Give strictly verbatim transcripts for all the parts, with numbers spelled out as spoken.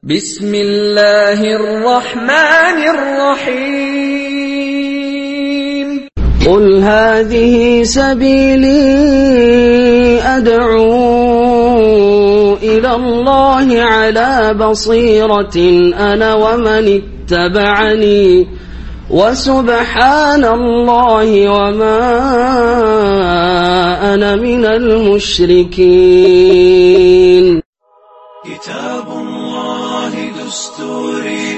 بسم الله الرحمن الرحيم قل هذه سبيلي أدعو إلى الله على بصيرة أنا ومن اتبعني وسبحان الله وما أنا من المشركين. كتاب الله دستوري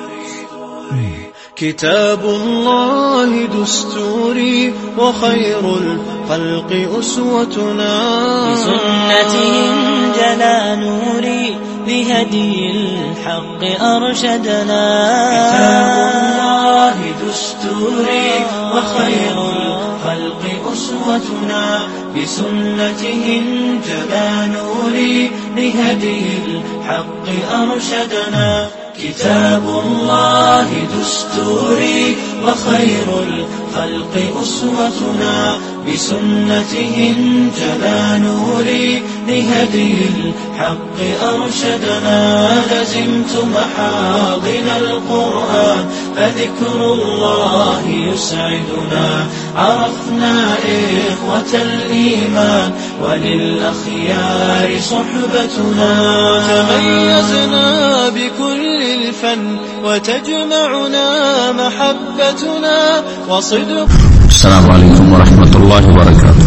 كتاب الله دستوري وخير الخلق أسوتنا بسنته جلا نوري بهدي الحق أرشدنا. كتاب الله دستوري وخير الخلق أسوتنا بسنته جلا نوري بهدي الحق أرشدنا. كتاب الله دستوري وخير الخلق أسوتنا بسنته جلا نوري لهدي الحق أرشدنا. لزمت محاضن القرآن فذكر الله يسعدنا. عرفنا إخوة الإيمان وللأخيار صحبتنا. تميزنا بكل الفن وتجمعنا محبتنا وصدق. السلام عليكم ورحمة الله وبركاته.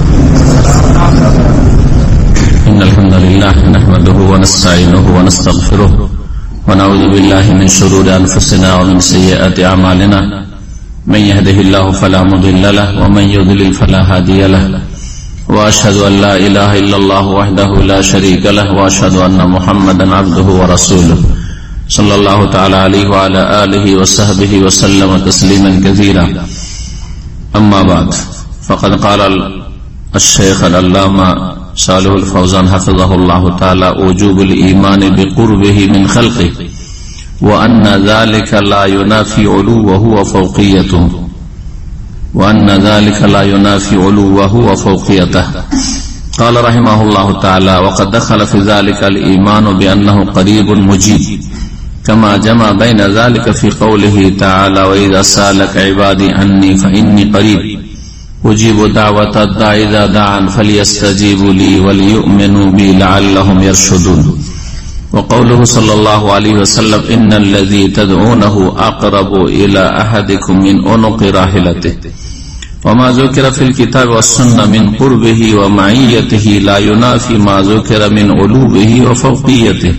إن الحمد لله نحمده ونستعينه ونستغفره ونعوذ بالله من شرور أنفسنا ومن سيئات أعمالنا. من يهده الله فلا مضل له ومن يضلل فلا هادي له. وأشهد أن لا إله إلا الله وحده لا شريك له وأشهد أن محمدا عبده ورسوله صلى الله تعالى عليه وعلى آله وصحبه وسلم تسليما كثيرا. أما بعد فقد قال الشيخ العلامة صالح الفوزان حفظه الله تعالى وجوب الإيمان بقربه من خلقه وأن ذلك لا ينافي علوه وفوقيته وأن ذلك لا ينافي علوه وفوقيته. قال رحمه الله تعالى وقد دخل في ذلك الإيمان بأنه قريب مجيب كما جمع بين ذلك في قوله تعالى وإذا سألك عبادي عني فإني قريب أجيب دعوة الداع إذا دعان فليستجيبوا لي وليؤمنوا بي لعلهم يرشدون. وقوله صلى الله عليه وسلم إن الذي تدعونه أقرب إلى أحدكم من عنق راحلته. وما ذكر في الكتاب والسنة من قربه ومعيته لا ينافي ما ذكر من علوه وفوقيته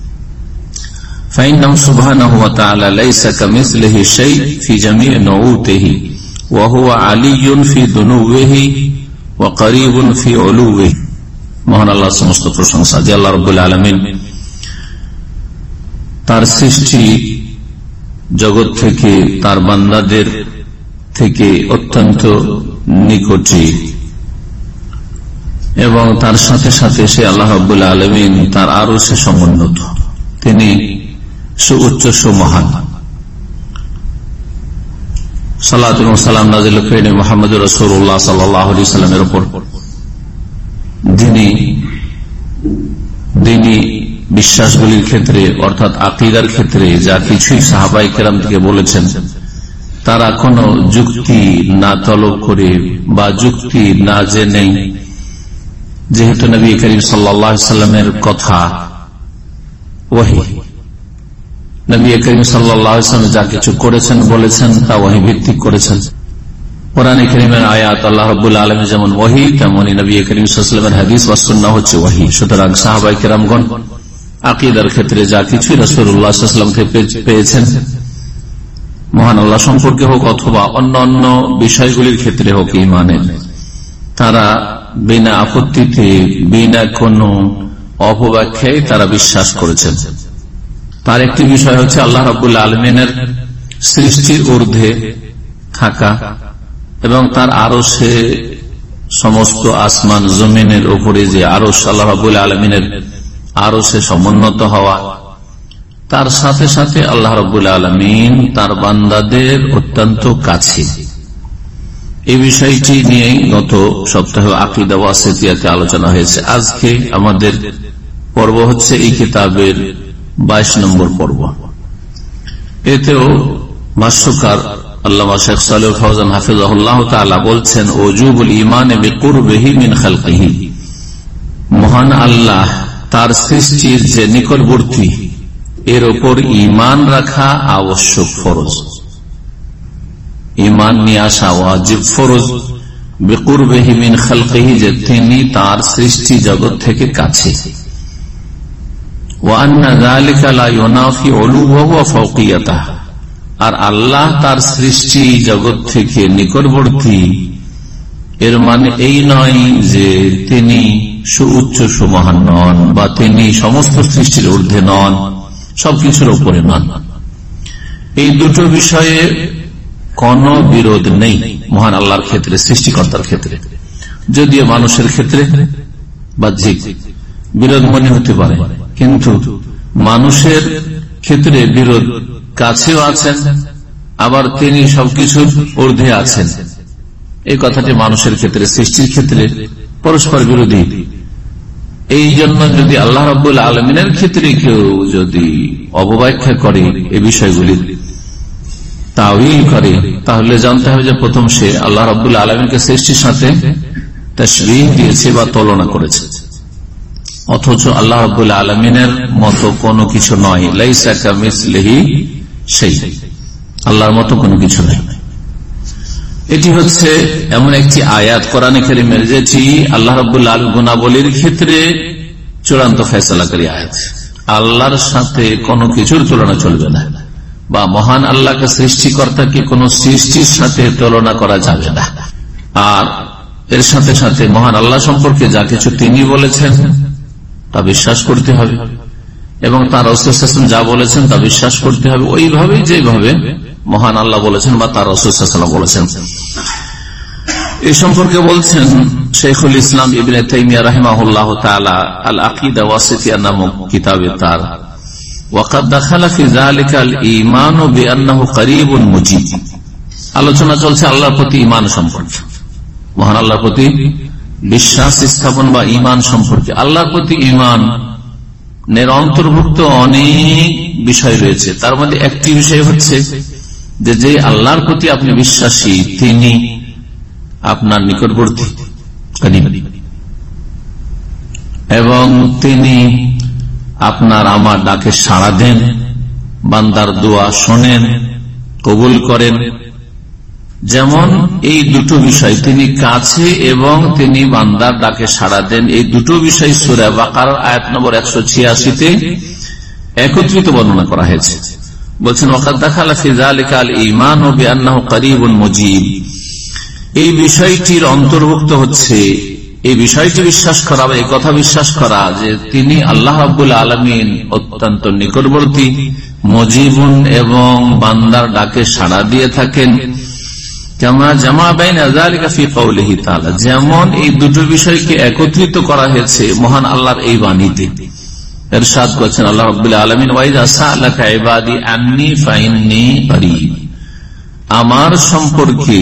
فإنه سبحانه وتعالى ليس كمثله شيء في جميع نعوته وهو علي في دنوه وقريب في علوه. মহান আল্লাহর সমস্ত প্রশংসা যে আল্লাহ রাব্বুল আলামিন তার সৃষ্টি জগৎ থেকে তার বান্দাদের থেকে অত্যন্ত নিকটে এবং তার সাথে সাথে সে আল্লাহ রাব্বুল আলামিন তার আরো সে সমুন্নত। তিনি সুউচ্চ সুমহান। সালাতু ওয়া সালাম নাযিল করেন মুহাম্মদুর রাসূলুল্লাহ সাল্লাল্লাহু আলাইহি সাল্লামের উপর। যিনি দিনী বিশ্বাসগুলির ক্ষেত্রে অর্থাৎ আকীদার ক্ষেত্রে যা কিছুই সাহাবায়ে কেরাম থেকে বলেছেন তারা কোনো যুক্তি না তলব করে বা যুক্তি না জেনে, যেহেতু নবী করিম সাল্লাল্লাহু আলাইহি সাল্লামের কথা ওহী, নবী করিম সাল্লাল্লাহু আলাইহি ওয়াসাল্লাম যা কিছু করেছেন বলেছেন তা ওহী ভিত্তিক করেছেন। কোরআনে কারীমের আয়াত আল্লাহ রাব্বুল আলামিন যেমন ওহী, তেমনি নবী করিম সাল্লাল্লাহু আলাইহি ওয়াসাল্লামের হাদিস ওয়া সুন্নাহ হচ্ছে ওহী। সুতরাং সাহাবায়ে কেরামগণ আকীদার ক্ষেত্রে যা কিছু রাসূলুল্লাহ সাল্লাল্লাহু আলাইহি ওয়াসাল্লাম থেকে পেয়েছেন, মহান আল্লাহ সম্পর্কে হোক অথবা অন্য অন্য বিষয়গুলির ক্ষেত্রে হোক ঈমানের, তারা বিনা আপত্তিতে বিনা কোনো অপব্যাখ্যায় তারা বিশ্বাস করেছেন। তার একটি বিষয় হচ্ছে আল্লাহ রাব্বুল আলামিনের সৃষ্টির ঊর্ধ্বে থাকা এবং তার আরশে সমস্ত আসমান জমিনের উপরে যে আরশ আল্লাহ রাব্বুল আলামিনের আরশে সমুন্নত হওয়া, তার সাথে সাথে আল্লাহ রাব্বুল আলামিন তার বান্দাদের অত্যন্ত কাছে। এই বিষয়টি নিয়েই গত সপ্তাহে আকীদা ওয়াসিতিয়াতে আলোচনা হয়েছে। আজকে আমাদের পর্ব হচ্ছে এই কিতাবের বাইশ নম্বর পর্ব। এতেও ভাষ্যকার আল্লামা শেখ সালেহ ফওজান হাফিজাহুল্লাহ তাআলা বলছেন, ওজুবুল ঈমানে বিকুরবিহি মিন খালকিহি, মহান আল্লাহ তার সৃষ্টির যে নিকটবর্তী এর উপর ঈমান রাখা আবশ্যক, ফরজ। ঈমান নিয়ে আসা ওয়াজিব, ফরজ। বিকুরবিহি মিন খালকিহি, যে তিনি তার সৃষ্টি জগৎ থেকে কাছে। ওয়া আন্না যালিকা লা ইউনাফি উলুওয়াহু ওয়া ফাওকিয়াতাহু, আর আল্লাহ তার সৃষ্টি জগৎ থেকে নিকটবর্তী এর মানে এই নয় যে তিনি সুউচ্চ সুমহান নন, বা তিনি সমস্ত সৃষ্টির ঊর্ধ্বে নন, সবকিছুর উপরে নন। এই দুটো বিষয়ে কোন বিরোধ নেই মহান আল্লাহর ক্ষেত্রে, সৃষ্টিকর্তার ক্ষেত্রে। যদিও মানুষের ক্ষেত্রে বাহ্যিক বিরোধ মনে হতে পারে, কিন্তু মানুষের ক্ষেত্রে বিরোধ কাছেও আছেন, আবার তিনি সবকিছুর ঊর্ধ্বে আছেন। এই কথাটি মানুষের ক্ষেত্রে, সৃষ্টির ক্ষেত্রে পরস্পর বিরোধী। এই জন্য যদি আল্লাহ রাব্বুল আলামিনের ক্ষেত্রে কেউ যদি অবব্যাখ্যা করে, এই বিষয়গুলি তাওয়িল করে, তাহলে জানতে হবে যে প্রথম সে আল্লাহ রাব্বুল আলামিনকে সৃষ্টির সাথে তাশবীহ দিয়েছে বা তুলনা করেছে, অথচ আল্লাহ রাব্বুল আলামিনের মতো কোনো কিছু নয়। লাইসা কামিসলিহি শাই, আল্লাহর মতো কোনো কিছু নেই। এটি হচ্ছে এমন একটি আয়াত কোরআনে কারীমের, যেটি আল্লাহ রাব্বুল আলামিন গুণাবলীর ক্ষেত্রে চূড়ান্ত ফয়সালাকারী আয়াত। আল্লাহর সাথে কোনো কিছুর তুলনা চলবে না, বা মহান আল্লাহকে সৃষ্টিকর্তাকে কোন সৃষ্টির সাথে তুলনা করা যাবে না। আর এর সাথে সাথে মহান আল্লাহ সম্পর্কে যা কিছু তিনি বলেছেন তা বিশ্বাস করতে হবে, এবং তার রাসূল সাল্লাল্লাহু আলাইহি ওয়াসাল্লাম যা বলেছেন তা বিশ্বাস করতে হবে ওইভাবে যেভাবে মহান আল্লাহ বলেছেন বা তার রাসূল সাল্লাল্লাহু আলাইহি ওয়াসাল্লাম বলেছেন। এই সম্পর্কে বলছেন শাইখুল ইসলাম ইবনে তাইমিয়া রাহিমাহুল্লাহু তাআলা আল আকীদা ওয়াসিতিয়া নামক কিতাবে তার, ওয়াকাদ দাখালা ফি যালিকাল ঈমানু বিআন্নাহু করিবুন মুজিব। আলোচনা চলছে আল্লাহর প্রতি ঈমান সম্পর্কে, মহান আল্লাহর প্রতি বিশ্বাস স্থাপন বা ঈমান সম্পর্কে। আল্লাহর প্রতি ঈমান এর অন্তর্ভুক্ত অনেক বিষয় রয়েছে, তার মধ্যে একটি বিষয় হচ্ছে যে যে আল্লাহর প্রতি আপনি বিশ্বাসী তিনি আপনার নিকটবর্তী এবং তিনি আপনার আমার ডাকে সাড়া দেন, বান্দার দোয়া শোনেন, কবুল করেন। যেমন এই দুটো বিষয়, তিনি কাছে এবং তিনি বান্দার ডাকে সাড়া দেন, এই দুটো বিষয় সূরা বাকারার আয়াত নম্বর একশো ছিয়াশিতে একত্রিত বর্ণনা করা হয়েছে। বলছেন ওয়াকাদ দাখালা ফি যালিকাল ঈমানু বিআন্নাহু করিবুন মুজিব। এই বিষয়টির অন্তর্ভুক্ত হচ্ছে এই বিষয়টি বিশ্বাস করা, এই কথা বিশ্বাস করা যে তিনি আল্লাহ রাব্বুল আলামিন অত্যন্ত নিকটবর্তী, মুজিবুন এবং বান্দার ডাকে সাড়া দিয়ে থাকেন। কামা জামা বাইনা যালিকা ফি কওলিহি তাআলা, যেমন এই দুটো বিষয়কে একত্রিত করা হয়েছে মহান আল্লাহর এই বাণীতে। ইরশাদ করেছেন আল্লাহ রাব্বুল আলামিন, ওয়া ইযা সাআলাকা ইবাদি আন্নী ফাইন্নী করিব। আমার সম্পর্কে,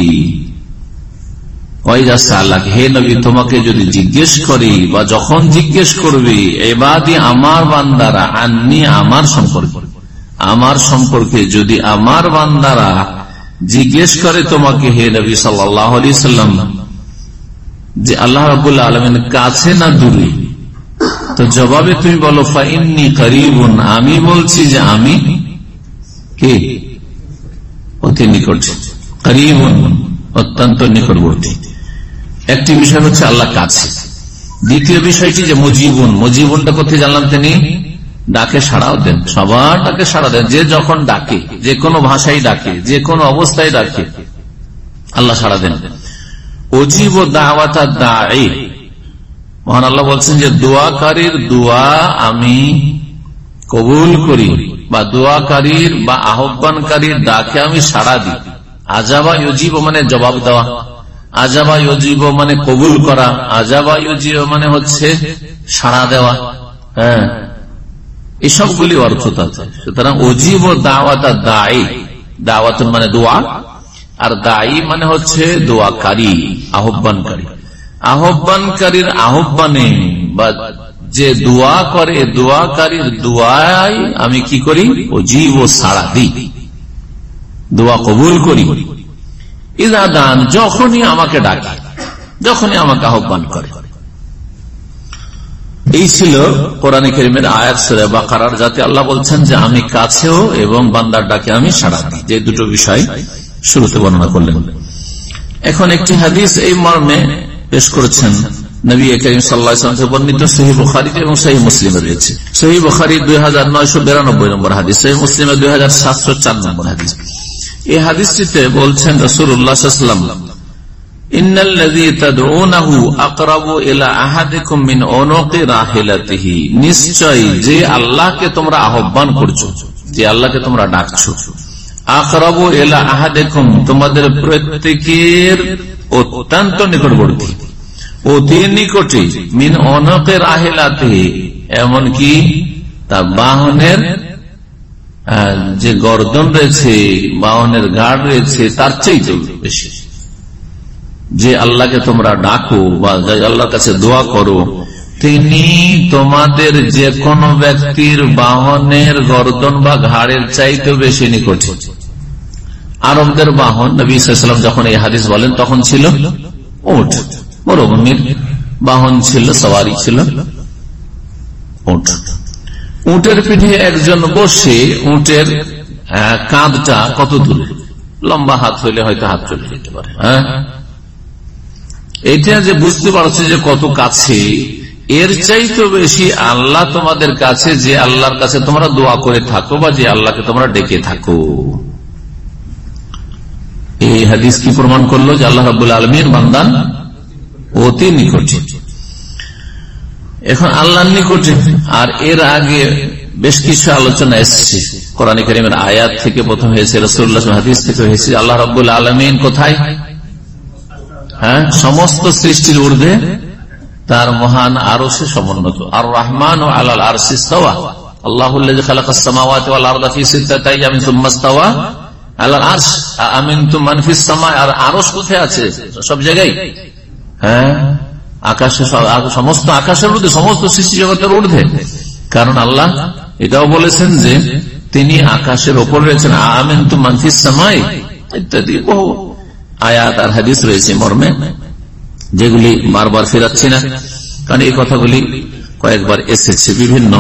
হে নবী তোমাকে যদি জিজ্ঞেস করি বা যখন জিজ্ঞেস করবে, ইবাদি আমার বান্দারা, আন্নী আমার সম্পর্কে, আমার সম্পর্কে যদি আমার বান্দারা জিজ্ঞেস করে তোমাকে হে নবী সাল্লাল্লাহু আলাইহি সাল্লাম যে আল্লাহ রাব্বুল আলামিন কাছে না দূরে, তো জবাবে তুমি বলো ফাইন্নী করিবুন, আমি বলছি যে আমি কে অতি নিকট, করিবুন অত্যন্ত নিকটবর্তী। একটি বিষয় হচ্ছে আল্লাহ কাছে। দ্বিতীয় বিষয়টি যে মুজিবুন, মুজিবুনটা কোথায় জানলাম, তিনি ডাকে সাড়াও দেন, সবার ডাকে সাড়া দেন, যে যখন ডাকে, যে কোনো ভাষায় ডাকে, যে কোনো অবস্থায় ডাকে আল্লাহ সাড়া দেন। উজিব দাওয়াতা দাঈ, মহান আল্লাহ বলছেন যে দোয়াকারীর দোয়া আমি কবুল করি, বা দোয়াকারীর বা আহ্বানকারীর ডাকে আমি সাড়া দিই। আজাবা ইউজিব মানে জবাব দেওয়া, আজাবা ইউজিব মানে কবুল করা, আজাবা ইউজিব মানে হচ্ছে সাড়া দেওয়া। হ্যাঁ, এই সবগুলি অর্থ আছে। সুতরাং উজিব দাওয়াতা দাঈ, দাওয়াত মানে দোয়া, আর দাঈ মানে হচ্ছে দোয়াকারী, আহ্বানকারী। আহ্বানকারীর আহ্বানে বা যে দোয়া করে দোয়াকারীর দোয়ায় আমি কি করি, ও জীব ও সাড়া দিই, দোয়া কবুল করি। ইযা দান, যখনই আমাকে ডাকে, যখনই আমাকে আহ্বান করে। এই ছিল কোরআনে কারীমের আয়াত সূরা বাকারার, যাতে আল্লাহ বলছেন যে আমি কাছেও এবং বান্দার ডাকে আমি সাড়া দিই, যে দুটো বিষয় শুরুতে বর্ণনা করলেন। এখন একটি হাদিস এই মর্মে পেশ করেছেন নবী করিম সাল্লাল্লাহু আলাইহি ওয়াসাল্লাম, বর্ণিত সহিহ বুখারী এবং সহিহ মুসলিমে রয়েছে। সহিহ বুখারী দুই হাজার নয়শো বিরানব্বই নম্বর হাদিস, সহিহ মুসলিমে দুই হাজার সাতশো চার নম্বর হাদিস। এই হাদিসটিতে বলছেন রাসূলুল্লাহ সাল্লাল্লাহু আলাইহি ওয়াসাল্লাম, ইন্নাল্লাযী তাদউনাহু আকরাবু ইলা আহাদিকুম মিন উনুকি রাহিলাতিহি, নিশ্চয় যে আল্লাহকে তোমরা আহ্বান করছো, যে আল্লাহকে তোমরা ডাকছো, আকরাবু ইলা আহাদিকুম, তোমাদের প্রত্যেকের অত্যন্ত নিকটবর্তী, অতি নিকটে, মিন উনুকি রাহিলাতিহি, এমনকি তা বাহনের যে গর্দন রয়েছে, বাহনের ঘাড় রয়েছে, তার চাইতে বেশি। যে আল্লাহকে তোমরা ডাকো বা আল্লাহর কাছে দোয়া করো, তিনি তোমাদের যে কোনো ব্যক্তির বাহনের গর্দন বা ঘাড়ের চাইতে বেশি নিকটে। আরবদের বাহন, নবী সাল্লাল্লাহু আলাইহি ওয়াসাল্লাম যখন এই হাদিস বলেন তখন ছিল উট, মরুভূমির বাহন ছিল, সওয়ারি ছিল উট। উটের পিঠে একজন বসে, উটের কাঁধটা কত দূরে, লম্বা হাত হইলে হয়তো হাত চলে যেতে পারে। হ্যাঁ, এটা যে বুঝতে পারছে যে কত কাছে, এর চাইতে বেশি আল্লাহ তোমাদের কাছে, যে আল্লাহর কাছে তোমরা দোয়া করে থাকো বা যে আল্লাহকে তোমরা ডেকে থাকো। এই হাদিস কি প্রমাণ করলো যে আল্লাহ রাব্বুল আলামিন বান্দার অতি নিকটে। এখন আল্লাহর নিকটে, আর এর আগে বেশ কিছু আলোচনা এসেছে কোরআনে কারীমের আয়াত থেকে, প্রথম হয়েছে রাসূলুল্লাহ হাদিস থেকে হয়েছে, আল্লাহ রাব্বুল আলামিন কোথায়? হ্যাঁ, সমস্ত সৃষ্টির ঊর্ধ্বে তার মহান আরশে সমুন্নত। আর রহমান আলাল আরশি ইস্তাওয়া, আল্লাহুল্লাযী খালাকাস সামাওয়াতি ওয়াল আরদা ফি সিত্তাতি আইয়ামিন সুম্মা ইস্তাওয়া আলাল আরশ আমিনতুম মান ফিস সামা। আর আরশ কোথায় আছে? সব জায়গায়। হ্যাঁ, আকাশে, সমস্ত আকাশের ঊর্ধ্বে, সমস্ত সৃষ্টি জগতের ঊর্ধ্বে। কারণ আল্লাহ এটাও বলেছেন যে তিনি আকাশের ওপর রয়েছেন, আমিনতুম মান ফিস সামাই ইত্যাদি বহু আয়াত আর হাদিস রয়েছে মর্মে, যেগুলি বারবার ফেরাচ্ছি না, কারণ এই কথাগুলি কয়েকবার এসেছে বিভিন্ন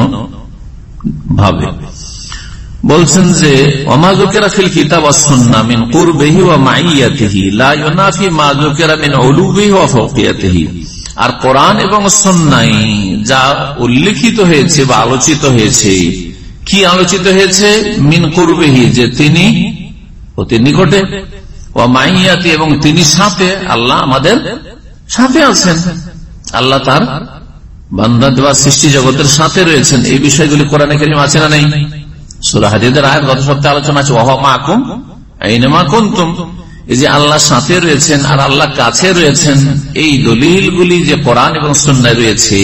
ভাবে। বলছেন যে ওমা যুকিরা ফিল কিতাব ওয়াস সুন্নাহ মিন কুরবিহি ওয়া মাইয়াতিহি লা ইউনাফি মা যুকিরা মিন উলুবিহি ওয়া ফাওকিয়াতিহি। আর কোরআন এবং সুন্নাহ যা উল্লেখিত হয়েছে বা আলোচিত হয়েছে, কি আলোচিত হয়েছে? মিন কুরবিহি, যে তিনি অতি নিকটে, ও মাইয়াতি, এবং তিনি সাথে, আল্লাহ আমাদের সাথে আছেন, আল্লাহ তার বান্দা দেওয়া সৃষ্টি জগতের সাথে রয়েছেন। এই বিষয়গুলি কোরআনে কারীমে আছে না নেই? সূরা হাদীদের আয়াত গত সপ্তাহে আলোচনা আছে, ওয়া হুয়া মাআকুম আইনামা কুনতুম, এই যে আল্লাহ সাথে রয়েছেন আর আল্লাহ কাছে রয়েছেন, এই দলিলগুলি যে কোরআন এবং সুন্নাহয় রয়েছে,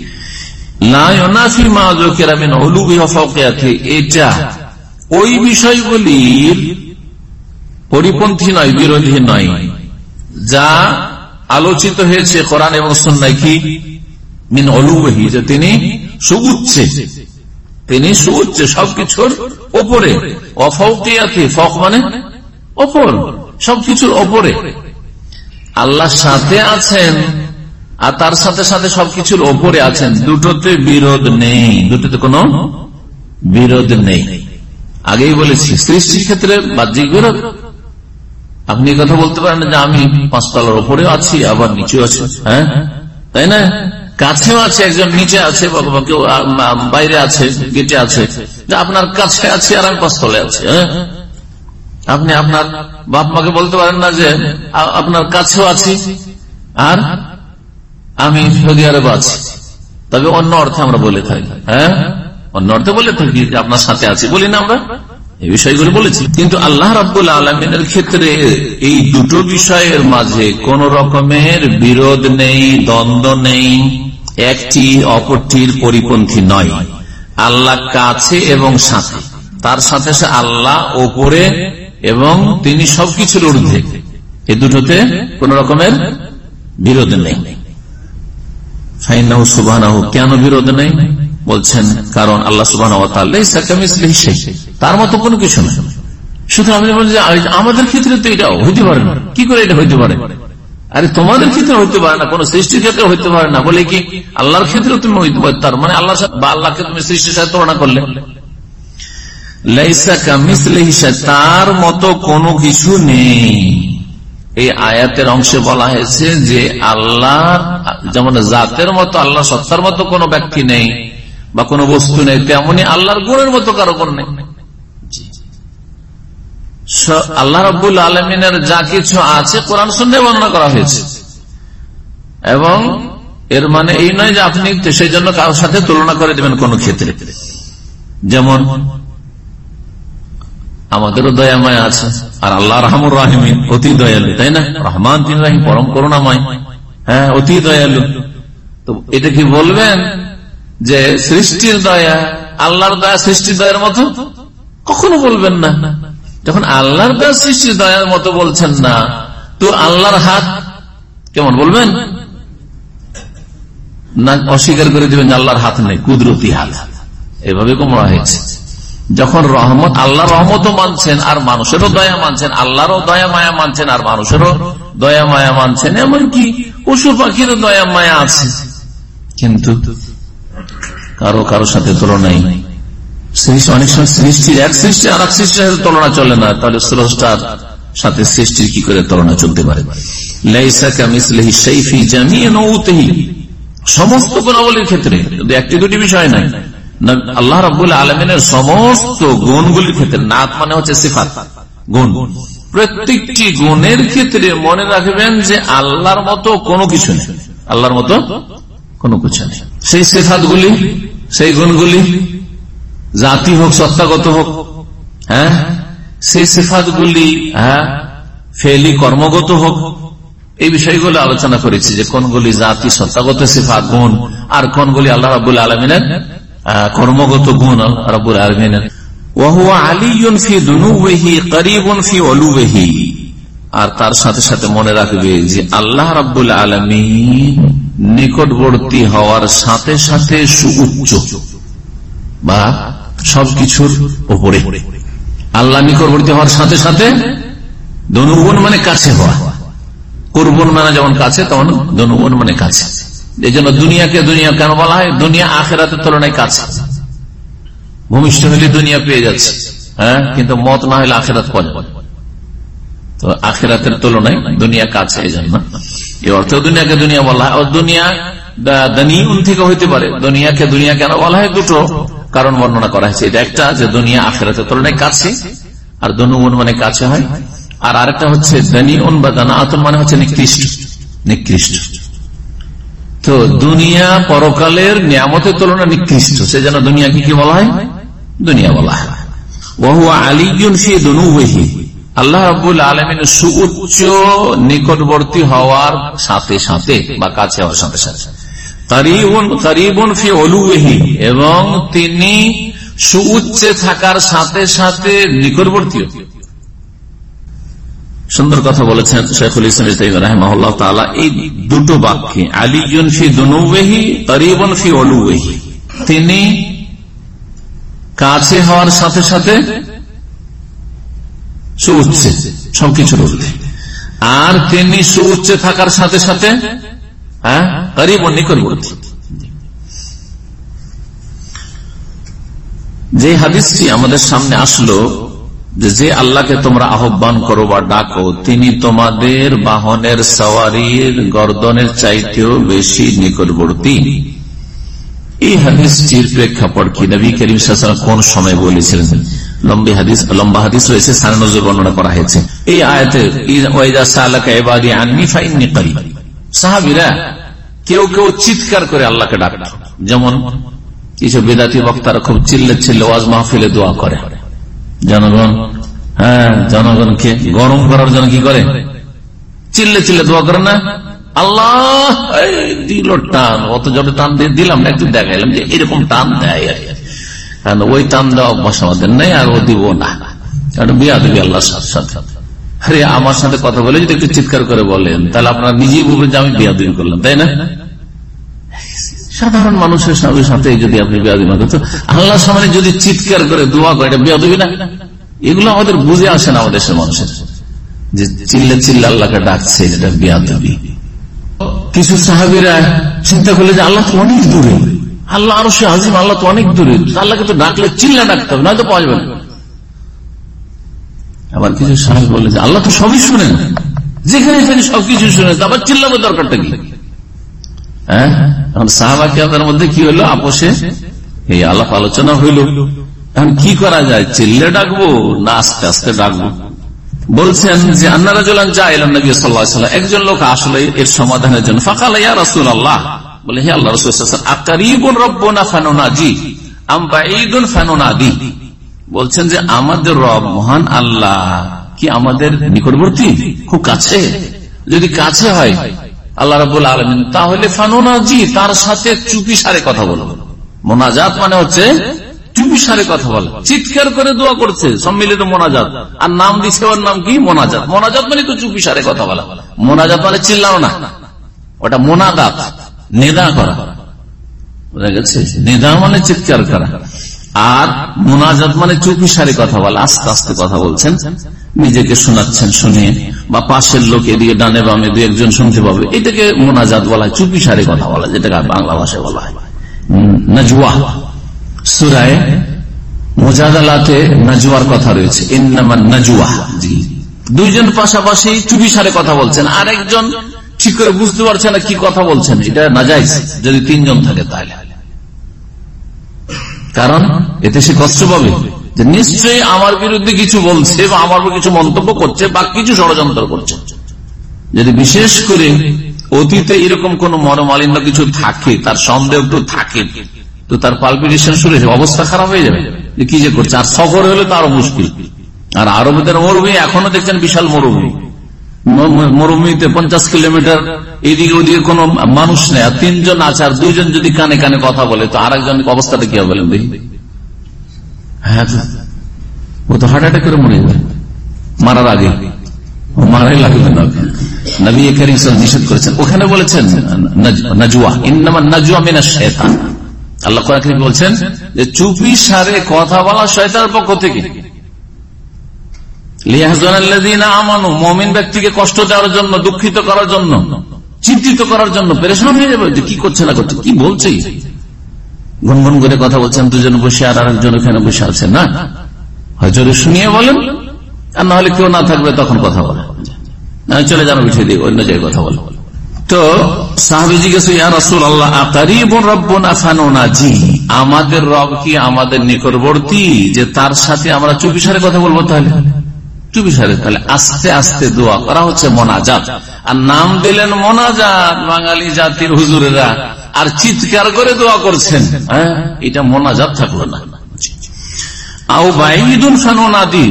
লা ইউনাফি মা যুকিরা মিন উলুবিহি ওয়া ফাওকিয়াতিহি, এটা ওই বিষয়গুলির পরিপন্থী নয়, বিরোধী নয়, যা আলোচিত হয়েছে কোরআন এবং সুন্নাহয়। কি? মিন উলুবিহি, যে তিনি সুউচ্চে, তিনি সুউচ্চে, সবকিছুর ওপরে। ওয়া ফাওকিয়াতিহি, ফাওক মানে ওপর, সবকিছুর ওপরে। আল্লাহ সাথে আছেন আর তার সাথে সাথে সবকিছুর ওপরে আছেন, দুটোতে বিরোধ নেই, দুটোতে কোনো বিরোধ নেই। আগেই বলেছি, সৃষ্টির ক্ষেত্রে বাহ্যিক বিরোধ। আপনি কথা বলতে পারেন যে আমি পাঁচতলার উপরেও আছি, আবার নিচেও আছি, হ্যাঁ তাই না? কাছেও আছে একজন, নিচে আছে, কেউ বাইরে আছে, গেটে আছে, যে আপনার কাছে আছে আর আমি পাঁচতলায় আছি। হ্যাঁ, আপনি আপনার বাপ মাকে বলতে পারেন না যে আপনার কাছেও আছি আর আমি সৌদি আরবে আছি, তবে অন্য অর্থে আমরা বলে থাকি। হ্যাঁ, অন্য অর্থে বলে থাকি যে আপনার সাথে আছি, বলি না আমরা? এই বিষয়গুলো বলেছি। কিন্তু আল্লাহ রাব্বুল আলামিনের ক্ষেত্রে এই দুটো বিষয়ের মাঝে কোন রকমের বিরোধ নেই, দ্বন্দ্ব নেই, একটি অপরটির পরিপন্থী নয়। আল্লাহ কাছে এবং সাথে, তার সাথে সাথে আল্লাহ ওপরে এবং তিনি সবকিছুর ঊর্ধ্বে, এই দুটোতে কোন রকমের বিরোধ নেই। ফাইন্নাহু সুবহানাহু, কেন বিরোধ নেই? বলছেন কারণ আল্লাহ সুবহানাহু ওয়া তাআলা লাইসা কামিসলিহি শাই, তার মতো কোনো কিছু না। সুতরাং আমি বলি যে আমাদের ক্ষেত্রে তো এটা হইতে পারে না, কি করে এটা হইতে পারে? আরে তোমাদের ক্ষেত্রে হইতে পারে না, কোন সৃষ্টির ক্ষেত্রে হইতে পারে না বলে কি আল্লাহর ক্ষেত্রে তুমি হইতে পারে? তার মানে আল্লাহর সাথে বা আল্লাহকে তুমি সৃষ্টির সাথে তুলনা করলে। লাইসা কামিসলিহি শাই, তার মতো কোনো কিছু নেই। এই আয়াতের অংশে বলা হয়েছে যে আল্লাহ যেমন জাতের মতো, আল্লাহ সত্তার মতো কোনো ব্যক্তি নেই বা কোনো বস্তু নেই, তেমনি আল্লাহর গুণের মতো কারো গুণ নেই। আল্লাহ রাব্বুল আলামিনের যা কিছু আছে কোরআন সুন্নাহে বর্ণনা করা হয়েছে, এবং এর মানে এই নয় যে আপনি সেই জন্য কারোর সাথে তুলনা করে দেবেন কোন ক্ষেত্রে। যেমন আমাদেরও দয়া মায়া আছে, আর আল্লাহ রহমুর রাহিমিন, অতি দয়ালু, তাই না? রহমান তিন রাহিম, পরম করুণাময়, হ্যাঁ অতি দয়ালু। তো এটা কি বলবেন যে সৃষ্টির দয়া আল্লাহর দয়া সৃষ্টির দয়ার মতো? কখনো বলবেন না। যখন আল্লাহর দয়া সৃষ্টির দয়ার মতো বলছেন না, তো আল্লাহর হাত কেমন বলবেন না? অস্বীকার করে দিবেন যে আল্লাহর হাত নেই, কুদরতি হাত, এভাবে কমরা হয়েছে। যখন রহমত, আল্লাহর রহমতও মানছেন আর মানুষেরও দয়া মানছেন, আল্লাহরও দয়া মায়া মানছেন আর মানুষেরও দয়া মায়া মানছেন, এমনকি পশু পাখিরও দয়া মায়া আছে, কিন্তু কারো কারোর সাথে তুলনাই। অনেক সময় সৃষ্টির এক সৃষ্টি আর এক সৃষ্টির সাথে তুলনা চলে না, তাহলে স্রষ্টার সাথে সৃষ্টির কি করে তুলনা চলতে পারে? লাইসা কামিসলিহি শাই ফি জামি'i নউতিহি, সমস্ত গুণাবলীর ক্ষেত্রে, একটি দুটি বিষয় নাই, আল্লাহ রাব্বুল আলামিনের সমস্ত গুণগুলির ক্ষেত্রে, নাত মানে হচ্ছে সিফাত, গুণ, প্রত্যেকটি গুণের ক্ষেত্রে মনে রাখবেন যে আল্লাহর মতো কোনো কিছু নেই, আল্লাহর মতো কোনো কিছু নেই। সেই সিফাতগুলি, সেই গুণগুলি জাতি হোক সত্তাগত হোক, হ্যাঁ সেই সিফাতগুলি হ্যাঁ ফেলি কর্মগত হোক, এই বিষয়গুলো আলোচনা করেছি যে কোনগুলি জাতি সত্তাগত সিফাত গুণ আর কোনগুলি আল্লাহ রাব্বুল আলামিনের কর্মগত গুণ রাব্বুল আলামিনের। ওয়া হুয়া আলিয়্যুন ফি দুনুবিহি করিবুন ফি উলুবিহি, আর তার সাথে সাথে মনে রাখবে যে আল্লাহ রাব্বুল আলামিন নিকটবর্তী হওয়ার সাথে সাথে সুউচ্চ বা সবকিছুর উপরে। আল্লাহ নিকটবর্তী হওয়ার সাথে সাথে, দনুগুণ মানে কাছে হওয়া, কুরবুন মানে যেমন কাছে, তেমন দনুগুণ মানে কাছে। এই জন্য দুনিয়াকে দুনিয়া কেন বলা হয়? দুনিয়া আখিরাতের তুলনায় কাছে, ভূমিষ্ঠ হলে দুনিয়া পেয়ে যাচ্ছে, হ্যাঁ কিন্তু মত না হলে আখিরাত পাওয়া যাবে। তো আখিরাতের তুলনায় দুনিয়া কাছে, এই জন্য এই অর্থে দুনিয়াকে দুনিয়া বলা হয়। দুনিয়া দানিউন থেকে হইতে পারে। দুনিয়াকে দুনিয়া কেন বলা হয়? দুটো কারণ বর্ণনা করা হয়েছে। এটা একটা যে দুনিয়া আখিরাতের তুলনায় কাছে, আর দনুউন মানে কাছে হয়, আর আরেকটা হচ্ছে দানিউন বা দানাতুন মানে হচ্ছে নিকৃষ্ট, নিকৃষ্ট। তো দুনিয়া পরকালের নিয়ামতের তুলনায় নিকৃষ্ট, সেজন্য দুনিয়াকে কি বলা হয়? দুনিয়া বলা হয়। ওয়া হুয়া আলিয়্যুন ফি দুনুবিহি, আল্লাহ রাব্বুল আলামিনের সুউচ্চ নিকটবর্তী হওয়ার সাথে সাথে বা কাছে হওয়ার সাথে সাথে, করিবুন করিবুন ফি উলুবিহি, এবং তিনি সুউচ্চে থাকার সাথে সাথে নিকটবর্তী। সুন্দর কথা বলেছেন শাইখুল ইসলাম ইবনে তাইমিয়া রাহিমাহুল্লাহ তাআলা এই দুটো বাক্যে, আলিয়্যুন ফি দুনুবিহি করিবুন ফি উলুবিহি, তিনি কাছে হওয়ার সাথে সাথে সুউচ্চে সবকিছুর উপরে, আর তিনি সুউচ্চে থাকার সাথে সাথে হ্যাঁ করিবুন নিকটবর্তী। যে হাদিসটি আমাদের সামনে আসলো যে যে আল্লাহকে তোমরা আহ্বান করো বা ডাকো, তিনি তোমাদের বাহনের সওয়ারির গর্দনের চাইতেও বেশি নিকটবর্তী, এই হাদিসটির প্রেক্ষাপট কি? নবী করিম সাল্লাল্লাহু আলাইহি ওয়াসাল্লাম কোন সময় বলেছিলেন? লম্বা হাদিস লম্বা হাদিস রয়েছে, সানে নজুল বর্ণনা করা হয়েছে এই আয়াতে, ওয়াইদা সালাকা ইবাদি আন্নী ফাইন্নী করিব। সাহাবীরা কেউ কেউ চিৎকার করে আল্লাহকে ডাকত, যেমন কিছু বেদাতি বক্তারা খুব চিল্লে চিল্লে ওয়াজ মাহফিলে দোয়া করে, জনগণ হ্যাঁ জনগণকে গরম করার জন্য কি করে? চিল্লে চিল্লে দোয়া করে না, আল্লাহ দিল টান, অত জোরে টান দিয়ে দিলাম না, একটু দেখাইলাম যে এরকম টান দেয়, কারণ ওই টান দেওয়া অভ্যাস আমাদের নেই, আর ও দিব না, কারণ বিয়া দেবে আল্লাহর সাথে সাথে। আরে আমার সাথে কথা বলে যদি একটু চিৎকার করে বলেন, তাহলে আপনারা নিজেই বলবেন যে আমি বিয়া দিন করলাম, তাই না? সাধারণ মানুষের সাথে যদি আপনি বেয়াদবি না করতেন, আল্লাহর সামনে যদি চিৎকার করে দোয়া করে, এটা বেয়াদবি না? এগুলো আমাদের বুঝে আসে না আমাদের দেশের মানুষের, যে চিল্লা চিল্লা আল্লাহকে ডাকছে, এটা বেয়াদবি। কিছু সাহাবীরা চিন্তা করলে যে আল্লাহ তো অনেক দূরে, আল্লাহ আরো সে আজিম, আল্লাহ তো অনেক দূরে, আল্লাহকে তো ডাকলে চিল্লা ডাকতে হবে, নয়তো পাওয়া যাবে না। আবার কিছু সাহাবী বললে যে আল্লাহ তো সবই শুনেন, যেখানে সেখানে সবকিছু শুনেন, আবার চিল্লাবার দরকারটা কি? হ্যাঁ, এখন সাহাবা কিরামের মধ্যে কি হলো, আপোষে এই আলাপ আলোচনা হইল, এখন কি করা যায়, চিল্লে ডাকবো না আস্তে আস্তে ডাকবো? বলছেন যে আন্না রাজুলান জাইলান নবী সাল্লাল্লাহু আলাইহি ওয়াসাল্লাম, একজন লোক আসলে এর সমাধানের জন্য, ফাকালা ইয়া রাসূলুল্লাহ, বলে হে আল্লাহর রাসূল সাল্লাল্লাহু আলাইহি ওয়াসাল্লাম, আকারিবুন রাব্বুনা ফানুনাজি আম বাঈদুন ফানুনাদি, বলছেন যে আমাদের রব মহান আল্লাহ কি আমাদের নিকটবর্তী, খুব কাছে? যদি কাছে হয় আল্লাহ রাব্বুল আলামিন, তাহলে ফানুনাজি, তার সাথে চুপি সারে কথা বলবো। মোনাজাত মানে হচ্ছে চুপি সারে কথা বলা, চিৎকার করে দোয়া করছে, সম্মিলিত মোনাজাত। আর নাম দিচ্ছে, ওর নাম কি? মোনাজাত। মোনাজাত মানে তো চুপি সারে কথা বলা। মোনাজাত মানে চিল্লাও না, ওটা মোনাদাত, নেদা করা, বুঝা গেছে? নেদা মানে চিৎকার করা, আর মোনাজাত মানে চুপি সারে কথা বলা, আস্তে আস্তে কথা বলছেন, নিজেকে শোনাচ্ছেন, শুনিয়ে বা পাশের লোক এদিকে ডানে বামে দু একজন শুনতে পাবে, এটাকে মোনাজাত বলা হয়, চুপি সারে কথা বলা, যেটাকে বাংলা ভাষায় বলা হয় নাজওয়া। সূরা মুজাদালাতে নাজওয়ার কথা রয়েছে, ইন্নামান নাজওয়া, জি, দুইজন পাশাপাশি চুপি সারে কথা বলছেন, আর একজন ঠিক করে বুঝতে পারছে না কি কথা বলছেন, এটা নাজায়েজ যদি তিনজন থাকে তাহলে, কারণ এতে সে কষ্ট পাবে যে নিশ্চয়ই আমার বিরুদ্ধে কিছু বলছে বা আমার কিছু মন্তব্য করছে বা কিছু ষড়যন্ত্র করছে। যদি বিশেষ করে অতীতে এরকম কোন মনোমালিন্য কিছু থাকে, তার সন্দেহ একটু থাকে, তো তার পালপিটেশন শুরু হয়ে অবস্থা খারাপ হয়ে যাবে, যে কি যে করছে। আর সফর হলে তো আরো মুশকিল। আর আরবদের মরুভূমি এখনো দেখছেন বিশাল মরুভূমি, মরুভূমিতে পঞ্চাশ কিলোমিটার এদিকে ওদিকে কোনো মানুষ নেই, আর তিনজন আছে, আর দুইজন যদি কানে কানে কথা বলে তো আর একজন অবস্থাটা কি হবে বলেন দেখি? হ্যাঁ, ও তো হার্ট অ্যাটাক করে মরে যাবে মারার আগে, মারাই লাগবে না। নবী করিম সাল্লাল্লাহু আলাইহি ওয়াসাল্লাম নিষেধ করেছেন, ওখানে বলেছেন নাজওয়া, ইন্নামান নাজওয়া মিনাশ শাইতান। আল্লাহ কোরআনে বলছেন যে চুপি সারে কথা বলা শয়তানের পক্ষ থেকে, লিয়াহজানাল্লাযীনা আমানু, মুমিন ব্যক্তিকে কষ্ট দেওয়ার জন্য, দুঃখিত করার জন্য, চিন্তিত করার জন্য, পেরেশান হয়ে যাবে যে কি করছে না করছে, কি বলছে, গুনগুন করে কথা বলছেন, দুজন বসে আর আরেকজন ওখানে বসে আছেন, না হয়তো শুনিয়ে বলেন, আর না হলে কেউ না থাকবে তখন কথা বলে, চলে যানো বিছিয়ে দিয়ে অন্য জায়গায় কথা বলে। তো সাহাবী জিজ্ঞেস, ইয়া রাসূলুল্লাহ আকারিবুন রাব্বুনা ফানুনাজি, আমাদের রব কি আমাদের নিকটবর্তী যে তার সাথে আমরা চুপি সারে কথা বলবো? তাহলে চুপি সারে, তাহলে আস্তে আস্তে দোয়া করা হচ্ছে মোনাজাত। আর নাম দিলেন মোনাজাত বাঙালি জাতির হুজুরেরা, আর চিৎকার করে দোয়া করছেন, হ্যাঁ, এটা মোনাজাত থাকলো না। আও বাইদুন ফানুনাদি,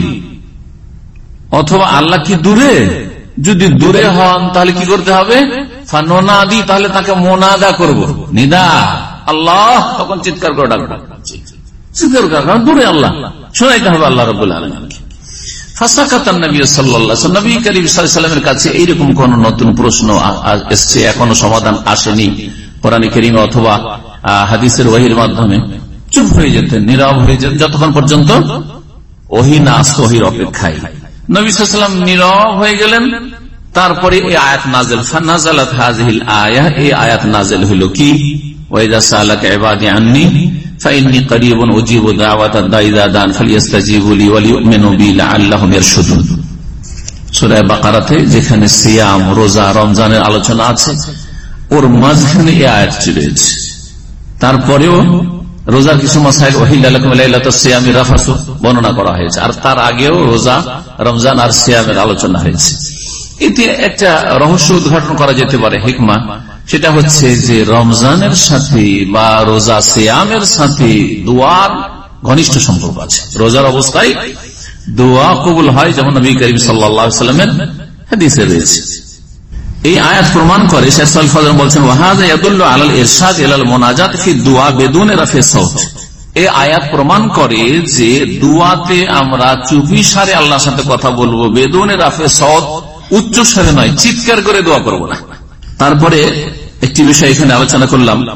অথবা আল্লাহ কি দূরে? যদি দূরে হন তাহলে কি করতে হবে? ফানুনাদি, তাহলে তাকে মোনাদা করব, নিদা আল্লাহ, তখন চিৎকার করে ডাকবো, চিৎকার করে, কারণ দূরে আল্লাহ, শোনাইতে হবে আল্লাহ রাব্বুল আলামিনকে। ফাসাকাতান নবী সাল্লাল্লাহু আলাইহি ওয়াসাল্লাম, নবী করিম সাল্লাল্লাহু আলাইহি ওয়াসাল্লামের কাছে এইরকম কোন নতুন প্রশ্ন এসেছে, এখনো সমাধান আসেনি কোরআনে কারীমে অথবা হাদিসের ওহীর মাধ্যমে, চুপ হয়ে যেতেন, নীরব হয়ে যেতেন যতক্ষণ পর্যন্ত ওহী না আসতো, ওহীর অপেক্ষায়। নবী সাল্লাল্লাহু আলাইহি ওয়াসাল্লাম নীরব হয়ে গেলেন, তারপরে এই আয়াত নাযিল, ফানাযালাত হাযিহিল আয়াহ, এই আয়াত নাযিল হলো কি? ওয়া ইযা সালাকা ইবাদি আন্নী ফাইন্নী করিবুন উজিবু দাওয়াতাদ দাঈ ইযা দান ফালইস্তাজিবু লি ওয়া লিউমিনু বি লাআল্লাহুম ইয়ারশুদুন। সূরা বাকারাতে যেখানে সিয়াম, রোজা, রমজানের আলোচনা আছে, ওর মাঝখানে এই আয়াতটি রয়েছে। তারপরেও রোজার কিছু মাসাইল, ওহিল্লা লাকুম লাইলাতুস সিয়ামি রাফাসু, বর্ণনা করা হয়েছে, আর তার আগেও রোজা, রমজান আর সিয়ামের আলোচনা হয়েছে। এতে একটা রহস্য উদ্ঘাটন করা যেতে পারে, হিকমা, সেটা হচ্ছে যে রমজানের সাথে বা রোজা সিয়ামের সাথে দোয়ার ঘনিষ্ঠ সম্পর্ক আছে। রোজার অবস্থায় দোয়া কবুল হয়, যেমন নবী করিম সাল্লাল্লাহু আলাইহি ওয়াসাল্লামের হাদিসে রয়েছে। এই আয়াত প্রমাণ করে, শেখ সালেহ আল ফাওজান বলছেন, ওয়াহাযা ইয়াদুল্লু আলাল ইরশাদ ইলাল মুনাজাত ফি দুআ বিদুন রাফি সাউত। এই আয়াত প্রমাণ করে যে দুআতে আমরা চুপি সারে আল্লাহর সাথে কথা বলবো, বিদুন রাফি সাউত, উচ্চ স্বরে নয়, চিৎকার করে দোয়া করব না। তারপরে একটি বিষয় এখানে আলোচনা করলাম,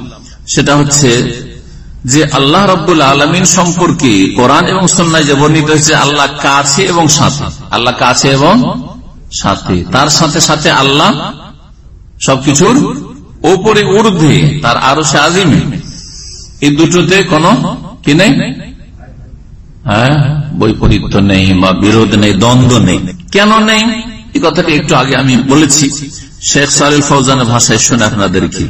সেটা হচ্ছে যে আল্লাহ রাব্বুল আলামিন সম্পর্কে কোরআন এবং সুন্নাহয় যে বর্ণিত হয়েছে আল্লাহ কাছে এবং সাথে, আল্লাহ কাছে এবং সাথে, তার সাথে সাথে আল্লাহ সবকিছুর ওপরে ঊর্ধ্বে, তার আরশে আজিমে, এই দুটোতে কোনো কি নেই, হ্যাঁ বৈপরীত্য নেই বা বিরোধ নেই, দ্বন্দ্ব নেই। কেন নেই এই কথাটি একটু আগে আমি বলেছি, শেখ সালিল ফৌজানের ভাষায় শুনে আপনাদেরকে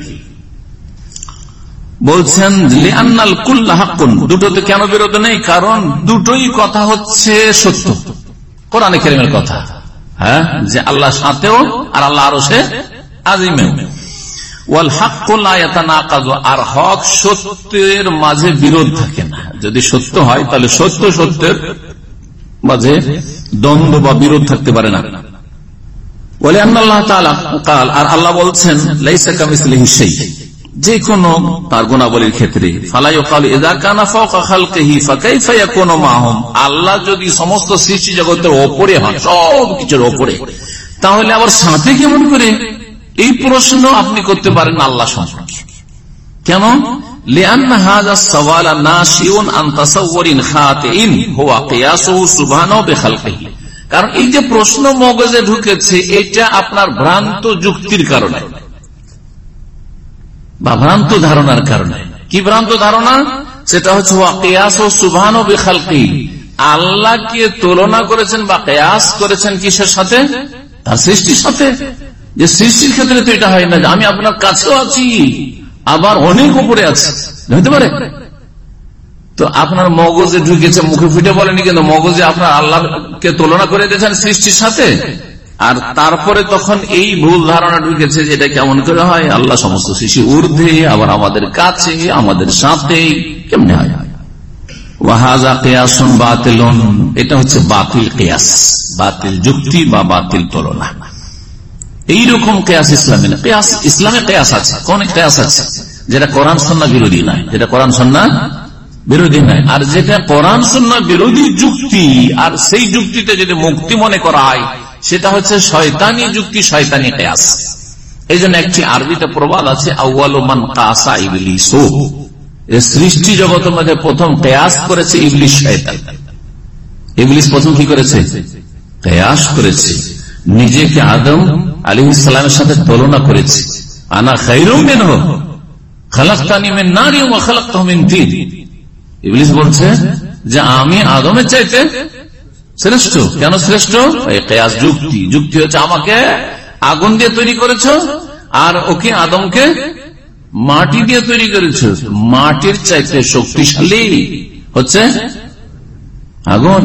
বলছেন লিআন্নাল কুল্লা হাক্কুন, দুটোতে কেন বিরোধ নেই, কারণ দুটোই কথা হচ্ছে সত্য, কোরআনে কারীমের কথা, হ্যাঁ যে আল্লাহ সাথেও আর আল্লাহ আরশে আজিমেও। ওয়াল হাক্কু লা ইয়াতানাকাযু, আর হক সত্যের মাঝে বিরোধ থাকে না। যদি সত্য হয় তাহলে সত্য সত্যের মাঝে দ্বন্দ্ব বা বিরোধ থাকতে পারে না। ওয়ালি আল্লাহ তাআলা কাল, আর আল্লাহ বলছেন লাইসা কামিসলিহি শাই, যে কোন তার গুণাবলীর ক্ষেত্রে, ফালা ইউকালু ইযা কানা ফাওকা খালকিহি ফাকাইফা ইয়াকুনু মাহুম, আল্লাহ যদি সমস্ত সৃষ্টি জগতের উপরে হন, সব কিছুর উপরে, তাহলে আবার সাথে কেমন করে, এই প্রশ্ন আপনি করতে পারেন আল্লাহ সম্পর্কে। কেন? লিআন্না হাযা সাওয়ালা নাশিউন আন তাসাওউরিন খাতিইন হুয়া কিয়াসুহু সুবহানাহু বিখালকিহি, কারণ এই যে প্রশ্ন মগজে ঢুকেছে এটা আপনার ভ্রান্ত যুক্তির কারণে বা ভ্রান্ত ধারণার কারণে। কি ভ্রান্ত ধারণা? সেটা হচ্ছে হুয়া কিয়াসুহু সুবহানাহু বিখালকিহি, আল্লাহকে তুলনা করেছেন বা কিয়াস করেছেন কিসের সাথে? তার সৃষ্টির সাথে। যে সৃষ্টির ক্ষেত্রে তো এটা হয় না, আমি আপনার কাছেও আছি আবার অনেক উপরে আছি, হতে পারে? তো আপনার মগজে ঢুকেছে, মুখে ফুটে বলেনি, কিন্তু মগজে আপনার আল্লাহকে তুলনা করে দিয়েছেন সৃষ্টির সাথে, আর তারপরে তখন এই ভুল ধারণা ঢুকেছে যে এটা কেমন করে হয়, আল্লাহ সমস্ত সৃষ্টি ঊর্ধ্বে আবার আমাদের কাছে আমাদের সাথে, কেমনে হয়? ওয়াহাযা কিয়াসুন বাতিলুন, এটা হচ্ছে বাতিল কিয়াস, বাতিল যুক্তি বা বাতিল তুলনা। এইরকম কিয়াস ইসলামে না। কিয়াস ইসলামে কিয়াস আছে, কোন কিয়াস আছে? যেটা কোরআন সুন্নাহ বিরোধী নয়, যেটা কোরআন সুন্নাহ বিরোধী নয়, আর যেটা কোরআন সুন্নাহ বিরোধী যুক্তি, আর সেই যুক্তিতে যদি মুক্তি মনে করা হয় সেটা হচ্ছে শয়তানি যুক্তি, শয়তানি কিয়াস। এই জন্য একটি আরবিতে প্রবাদ আছে, আউয়ালু মান কাসা ইবলিসু, এই সৃষ্টি জগতের মধ্যে প্রথম কিয়াস করেছে ইবলিস, শয়তান। ইবলিস প্রথম কি করেছে? কিয়াস করেছে, নিজেকে আদম আলাইহিস সালামের সাথে তুলনা করেছে। আনা খায়রুম মিনহু খালাকতানি মিন নারিন ওয়া খালাকতাহু মিন তিন। ইবলিস বলছে যে আমি আদমের চাইতে শ্রেষ্ঠ। কেন শ্রেষ্ঠ? এই কিয়াস যুক্তি। যুক্তি হচ্ছে আমাকে আগুন দিয়ে তৈরি করেছো আর ওকে আদমকে মাটি দিয়ে তৈরি করেছো, মাটির চাইতে শক্তিশালী হচ্ছে আগুন।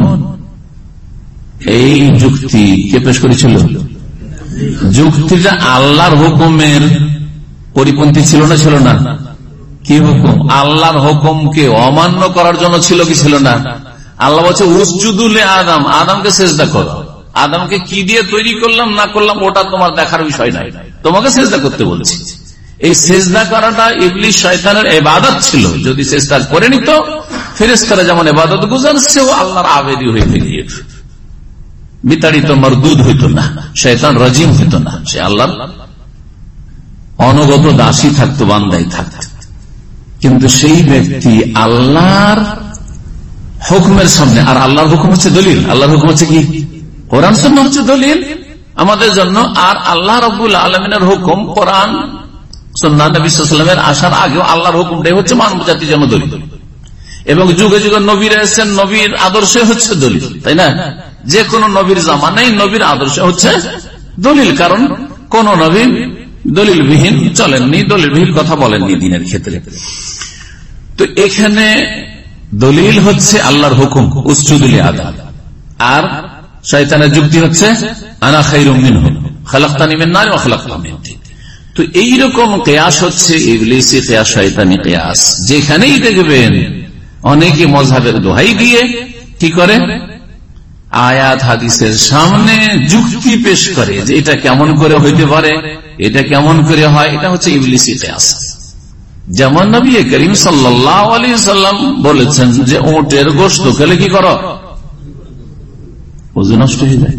এই যুক্তি কে পেশ করেছিল? যুক্তিটা আল্লাহর হুকুমের পরিপন্থী ছিল না, ছিল না? কি হুকুম? আল্লাহর হুকুমকে অমান্য করার জন্য ছিল কি ছিল না? আল্লাহ বলছে উসজুদু লি আদম, আদমকে সিজদা করো। আদমকে কি দিয়ে তৈরি করলাম না করলাম ওটা তোমার দেখার বিষয় নাই, তোমাকে সিজদা করতে বলছি। এই সিজদা করাটা ইবলিস শয়তানের ইবাদত ছিল। যদি সিজদা করে নিত, ফেরেশতারা যেমন ইবাদত গুজার, সেও আল্লাহর আবেদী হয়ে যেত, বিতাড়িত মরদুদ হইত না, শয়তান রাজিম হইত না, সে আল্লাহর অনুগত দাসী থাকতো, বান্দাই থাকত। কিন্তু সেই ব্যক্তি আল্লাহর হুকুমের সামনে, আর আল্লাহর হুকুম হচ্ছে দলিল, আল্লাহর হুকুম হচ্ছে কি? কোরআন সুন্নাহ হচ্ছে দলিল আমাদের জন্য, আর আল্লাহ রাব্বুল আলামিনের হুকুম কোরআন সুন্নাহ নবী সাল্লাল্লাহু আলাইহি ওয়াসাল্লামের আসার আগেও আল্লাহর হুকুমটাই হচ্ছে মানব জাতির জন্য দলিল। এবং যুগে যুগে নবীরা এসেছেন, নবীর আদর্শ হচ্ছে দলিল, তাই না? যে কোন নবীর জামানায় নবীর আদর্শ হচ্ছে দলিল, কারণ কোন নবী দলিলবিহীন চলেননি, দলিলবিহীন কথা বলেননি দ্বীনের ক্ষেত্রে। তো এখানে দলিল হচ্ছে আল্লাহর হুকুম উসজুদু লি আদম, আর শয়তানের যুক্তি হচ্ছে আনা খায়রুম মিনহু খালাকতানি মিন নার ওয়া খালাকতাহু মিন তিন। তো এইরকম কিয়াস হচ্ছে ইবলিসি কিয়াস, শয়তানি কিয়াস। যেখানেই দেখবেন অনেকে মযহাবের দোহাই দিয়ে কি করে, আয়াত হাদিসের সামনে যুক্তি পেশ করে যে এটা কেমন করে হইতে পারে, এটা কেমন করে হয়, এটা হচ্ছে ইবলিসি কিয়াস। যেমন নবী করিম সাল্লাল্লাহু আলাইহি সাল্লাম বলেছেন যে উটের গোশত খেলে কি করো, ওযু নষ্ট হয়ে যায়।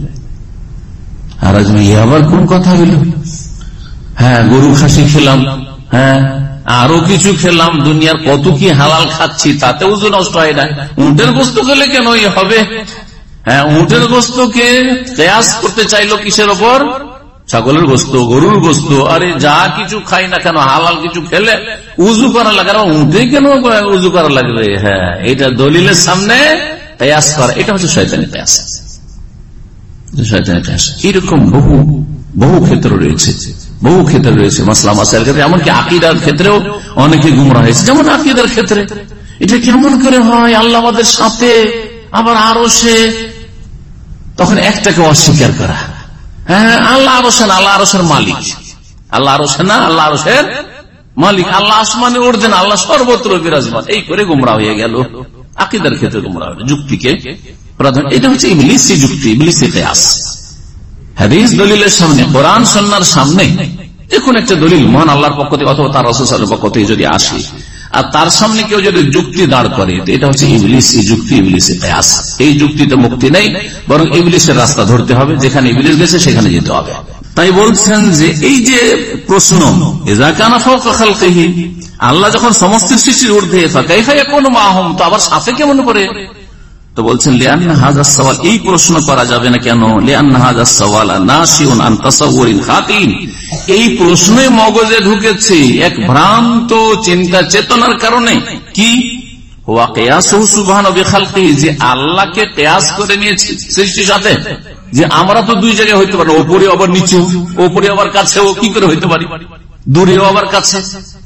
আর আজ আবার কোন কথা হইল? হ্যাঁ, গরু খাসি খেলাম, হ্যাঁ আরো কিছু খেলাম, দুনিয়ার কত কি হালাল খাচ্ছি, তাতে ওযু নষ্ট হয় না। উটের গোস্ত খেলে কেন হবে? হ্যাঁ, উটের গোস্তকে কিয়াস করতে চাইলো কিসের ওপর? ছাগলের গোস্ত, গরুর গোস্ত। আরে যা কিছু খাই না কেন, হালাল কিছু খেলে উজু করা লাগে, উঠে কেন উজু করা লাগবে? হ্যাঁ, এটা দলিলের সামনে কিয়াস করা, এটা হচ্ছে শয়তানি কিয়াস। শয়তানি কিয়াস এরকম বহু বহু ক্ষেত্র রয়েছে, বহু ক্ষেত্রে রয়েছে মাসলা মাসাইল ক্ষেত্রে, এমনকি আকীদার ক্ষেত্রেও অনেকে গুমরাহ হয়েছে। যেমন আকীদার ক্ষেত্রে এটা কেমন করে হয়, আল্লাহ আমাদের সাথে, আবার আরশে, তখন একটাকে অস্বীকার করা। হ্যাঁ, আল্লাহ আরশের, আল্লাহ আরশের মালিক, আল্লাহ আরশের না, আল্লাহ আরশের মালিক, আল্লাহ আসমানে উঠছেন, আল্লাহ সর্বত্র বিরাজমান, এই করে গুমরাহ হয়ে গেল। আকীদার ক্ষেত্রে গুমরাহ, যুক্তিকে প্রাধান্য, এটা হচ্ছে ইবলিসি যুক্তি, ইবলিসি কিয়াস। হাদিস দলিলের সামনে, কোরআন সুন্নাহর সামনে যে কোন একটা দলিল মহান আল্লাহর পক্ষ থেকে অথবা তার রাসূল সাল্লাল্লাহু আলাইহি ওয়াসাল্লামের পক্ষ থেকে যদি আসে, আর তার সামনে কেউ যদি যুক্তি দাঁড় করে, এটা হচ্ছে ইবলিসি যুক্তি, ইবলিসি কিয়াস। এই যুক্তিতে মুক্তি নেই, বরং ইবলিসের রাস্তা ধরতে হবে, যেখানে ইবলিস গেছে সেখানে যেতে হবে। তাই বলছেন যে এই যে প্রশ্ন, ইযা কানা ফাওকা খালকিহি, আল্লাহ যখন সমস্ত সৃষ্টির ঊর্ধ্বে, ফাকাইফা ইয়াকুনু মাআহুম, তো আবার সাথে কেমন করে? তো বলছেন লিআন্না হাযাস সাওয়াল, এই প্রশ্ন করা যাবে না কেন? লিআন্না হাযাস সাওয়াল নাশিউন আন তাসাউউরিন খাতিন, এই প্রশ্নে মগজে ঢুকেছে এক ভ্রান্ত চিন্তা চেতনার কারণে। কি? হুয়া কিয়াসুহু সুবহানাহু বিখালকিহি, যে আল্লাহকে কিয়াস করে নিয়েছে সৃষ্টির সাথে, যে আমরা তো দুই জায়গায় হইতে পারি, ওপরে আবার নিচেও, ওপরে আবার কাছেও, কি করে হইতে পারি? দূরেও আবার কাছে।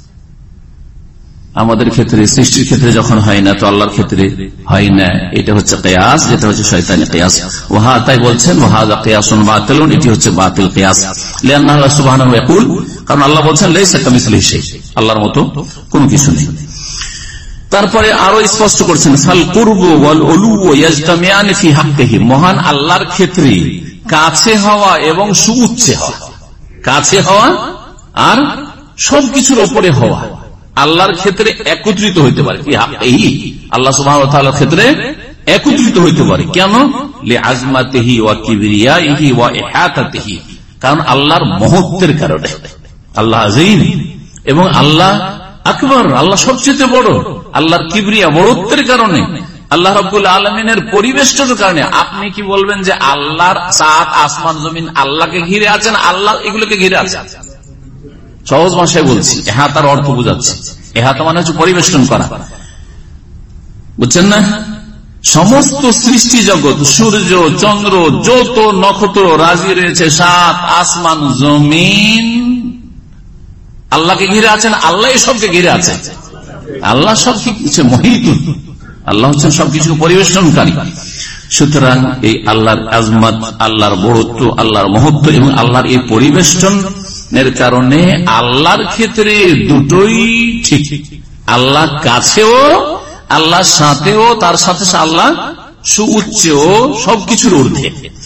আমাদের ক্ষেত্রে, সৃষ্টির ক্ষেত্রে যখন হয় না, তো আল্লাহর ক্ষেত্রে হয় না। এটা হচ্ছে কিয়াস, যেটা হচ্ছে শয়তানি কিয়াস। ওহা, তাই বলছেন ওয়াহাযা কিয়াসুন বাতিলুন, এটি হচ্ছে বাতিল কিয়াস। লিআন্না আল্লাহ সুবহানাহু ইয়াকুল, কারণ আল্লাহ বলছেন লাইসা কামিসলিহি শাই, আল্লাহর মতো কোনো কিছু নেই। তারপরে আরো স্পষ্ট করছেন, ফাল কুরবু ওয়াল উলু ইয়াজতামিআনি ফি হাক্কিহি, মহান আল্লাহর ক্ষেত্রে কাছে হওয়া এবং সুউচ্চে হওয়া, কাছে হওয়া আর সবকিছুর উপরে হওয়া আল্লাহর ক্ষেত্রে একত্রিত হইতে পারে। এই আল্লাহ সুবহানাহু ওয়া তাআলার ক্ষেত্রে একত্রিত হইতে পারে। কেন? লিআজমাতিহি ওয়া কিবরিয়াইহি ওয়া ইহাতাতিহি, কারণ আল্লাহর মহত্বের কারণে। আল্লাহ আযীম এবং আল্লাহ আকবার, আল্লাহ সবচেয়ে বড়। আল্লাহর কিবরিয়া, বড়ত্বের কারণে, আল্লাহ রাব্বুল আলামিনের পরিবেষ্টনের কারণে। আপনি কি বলবেন যে আল্লাহর চাঁদ, আসমান, জমিন আল্লাহকে ঘিরে আছেন, আল্লাহ এগুলোকে ঘিরে আছেন? সহজ ভাষায় বলছি, এহাতার অর্থ বুঝাচ্ছি। এহাতা মানে হচ্ছে পরিবেষ্টন করা, বুঝছেন না? সমস্ত সৃষ্টি জগৎ, সূর্য, চন্দ্র, যত নক্ষত্র রাজি রয়েছে, সাত আসমান, জমিন আল্লাহকে ঘিরে আছেন, আল্লাহ সবকে ঘিরে আছেন। আল্লাহ সব কিছু মহিতুন, আল্লাহ হচ্ছেন সবকিছু পরিবেষ্টনকারী। সুতরাং এই আল্লাহর আজমত, আল্লাহর বড়ত্ব, আল্লাহর মহত্ব এবং আল্লাহর এই পরিবেষ্টন এর কারণে আল্লাহর ক্ষেত্রে দুটোই ঠিক। আল্লাহ কাছেও, আল্লাহর সাথেও, তার সাথে আল্লাহ সুউচ্চেও, সবকিছুর ঊর্ধ্বে।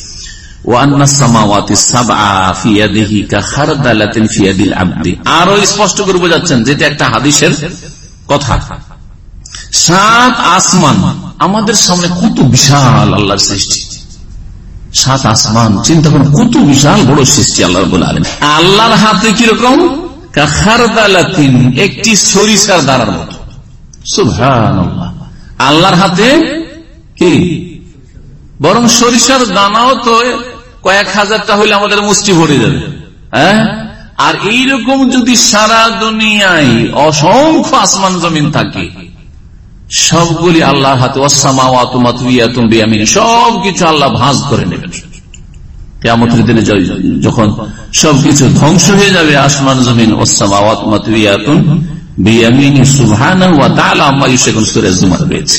আরো স্পষ্ট করে বোঝাচ্ছেন, যেটা একটা হাদিসের কথা। সাত আসমান আমাদের সামনে কত বিশাল আল্লাহর সৃষ্টি, সাত আসমান চিন্তা করুন, কত বিশাল বড় সৃষ্টি আল্লাহ রাব্বুল আলামিন। আল্লাহর হাতে কিরকম? কাখারদালাতিন, একটি সরিষার দানার মতো। সুবহানাল্লাহ, আল্লাহর হাতে কি? বরং সরিষার দানাও তো কয়েক হাজারটা হইলে আমাদের মুষ্টি ভরে যাবে। হ্যাঁ, আর এইরকম যদি সারা দুনিয়ায় অসংখ্য আসমান জমিন থাকে, সবগুলি আল্লাহর হাতে, ওয়াসসামাওয়াতু মাতউয়াতুন বিয়ামিনি, সবকিছু আল্লাহ ভাঁজ করে নেবেন। কিয়ামতের দিনে যখন সবকিছু ধ্বংস হয়ে যাবে, আসমান জমিন, ওয়াসসামাওয়াতু মাতউয়াতুন বিয়ামিনি সুবহানাহু ওয়া তাআলা আম্মা ইউশরিকুন, সূরা জুমার রয়েছে।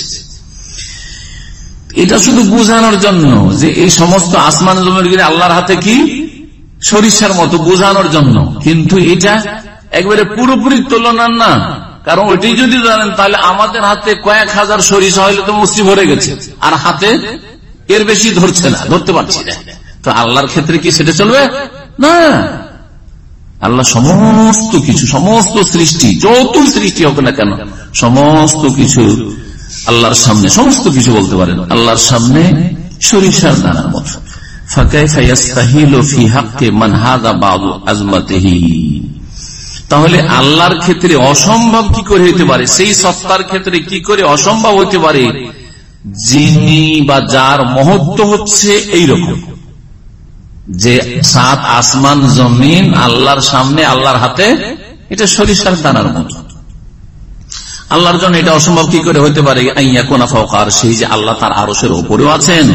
এটা শুধু বোঝানোর জন্য যে এই সমস্ত আসমান জমিন আল্লাহর হাতে কি সরিষার মতো, বোঝানোর জন্য। কিন্তু এটা একবারে পুরোপুরি তুলনা না, কারণ ওইটাই যদি জানেন তাহলে আমাদের হাতে কয়েক হাজার সরিষা হইলে তো মুষ্টি ভরে গেছে, আর হাতে এর বেশি ধরছে না, ধরতে পারছি না। তো আল্লাহর ক্ষেত্রে কি সেটা চলবে না? আল্লাহ সমস্ত কিছু, সমস্ত সৃষ্টি, যত সৃষ্টি হোক না কেন, সমস্ত কিছু আল্লাহর সামনে, সমস্ত কিছু বলতে পারেন আল্লাহর সামনে সরিষার দানার মতো। ফাকাইফা ইয়াস্তাহিলু ফি হাক্কি মান হাযা বা'দু আজমাতিহি, তাহলে আল্লাহর ক্ষেত্রে অসম্ভব কি করে হইতে পারে, সেই সত্তার ক্ষেত্রে কি করে অসম্ভব হতে পারে, যিনি বা যার মহত্ব হচ্ছে এইরকম যে সাত আসমান জমিন আল্লাহর সামনে আল্লাহর হাতে, এটা সরিষার দানার মতো। আল্লাহর জন্য এটা অসম্ভব কি করে হতে পারে, সেই যে আল্লাহ তার আরশের উপরেও আছেন,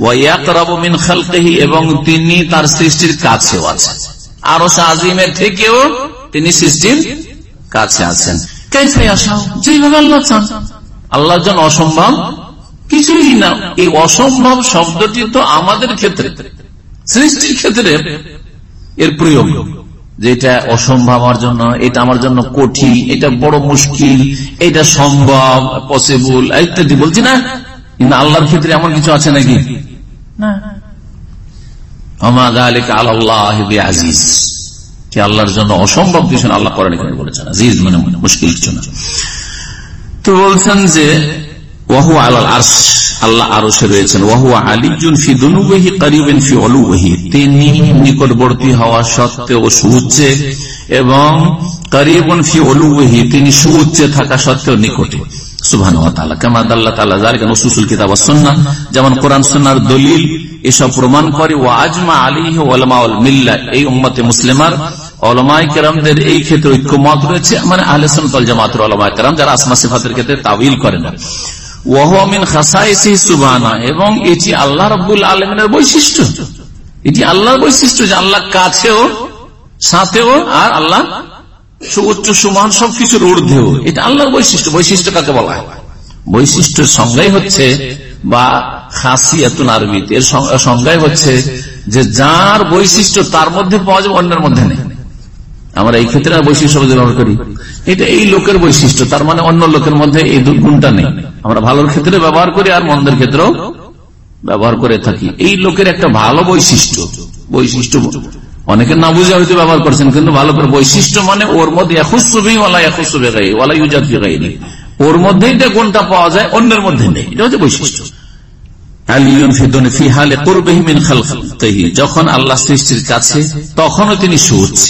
এবং তিনি তার সৃষ্টির কাছেও আছেন, আরশ আজিমের থেকেও তিনি সৃষ্টির কাছে আছেন। যেভাবে আল্লাহ চান, আল্লাহর জন্য অসম্ভব কিছুই না। এই অসম্ভব শব্দটি তো আমাদের ক্ষেত্রে, সৃষ্টির ক্ষেত্রে এর প্রয়োগ, যে এটা অসম্ভব আমার জন্য, এটা আমার জন্য কঠিন, এটা বড় মুশকিল, এটা সম্ভব পসিবল ইত্যাদি বলছি না। কিন্তু আল্লাহর ক্ষেত্রে এমন কিছু আছে নাকি? না। আজিজ, আল্লাহর জন্য অসম্ভব কিছু না, আল্লাহ করেন এখানে বলেছেন। আজিজ মানে মুশকিল কিছু না। তো বলছেন যে ওয়াহু আলাল আরশ, আল্লাহ আরশে রয়েছেন। ওয়াহু আলিয়্যুন ফি দুনুবিহি কারীবুন ফি উলুবিহি, তিনি নিকটবর্তী হওয়া সত্ত্বেও সুউচ্চে, এবং কারীবুন ফি উলুবিহি, তিনি সুউচ্চে থাকা সত্ত্বেও নিকটে। সুবহানাহু ওয়া তাআলা কামা দাল্লাত আলা যালিকা নুসুসুল কিতাব ওয়াস সুন্নাহ, যেমন কোরআন সুন্নাহর দলিল এসব প্রমাণ করে। ওয়া আজমা আলাইহি উলামাউল মিল্লাহ, এই উম্মতে মুসলিমার উলামায়ে কেরামদের এই ক্ষেত্রে ঐক্যমত রয়েছে, মানে আহলে সুন্নাত ওয়াল জামাতের উলামায়ে কেরাম যারা আসমা সিফাতের ক্ষেত্রে তাওয়িল করে না। ওয়াহুয়া মিন খাসাইসিহি সুবহানাহু, এবং এটি আল্লাহ রাব্বুল আলামিনের বৈশিষ্ট্য, এটি আল্লাহর বৈশিষ্ট্য যে আল্লাহ কাছেও সাথেও, আর আল্লাহ সুউচ্চ সুমহান সবকিছুর ঊর্ধ্বেও, এটা আল্লাহর বৈশিষ্ট্য। বৈশিষ্ট্য কাকে বলা হয়? বৈশিষ্ট্যের সংজ্ঞাই হচ্ছে, বা খাসিয়াতুন আরবিতে এর সংজ্ঞাই হচ্ছে যে যার বৈশিষ্ট্য তার মধ্যে পাওয়া যাবে, অন্যের মধ্যে নেই। আমরা এই ক্ষেত্রে বৈশিষ্ট্য ব্যবহার করি, এটা এই লোকের বৈশিষ্ট্য, তার মানে অন্য লোকের মধ্যে এই গুণটা নেই। আমরা ভালোর ক্ষেত্রে ব্যবহার করি আর মন্দের ক্ষেত্রেও ব্যবহার করে থাকি। এই লোকের একটা ভালো বৈশিষ্ট্য, বৈশিষ্ট্য অনেকে না বুঝে হয়তো ব্যবহার করছেন, কিন্তু ভালো করে বৈশিষ্ট্য মানে ওর মধ্যে ওর মধ্যেই গুণটা পাওয়া যায়, অন্যের মধ্যে নেই, এটা হচ্ছে বৈশিষ্ট্য। যখন আল্লাহ সৃষ্টির কাছে, তখনও তিনি সুউচ্চ।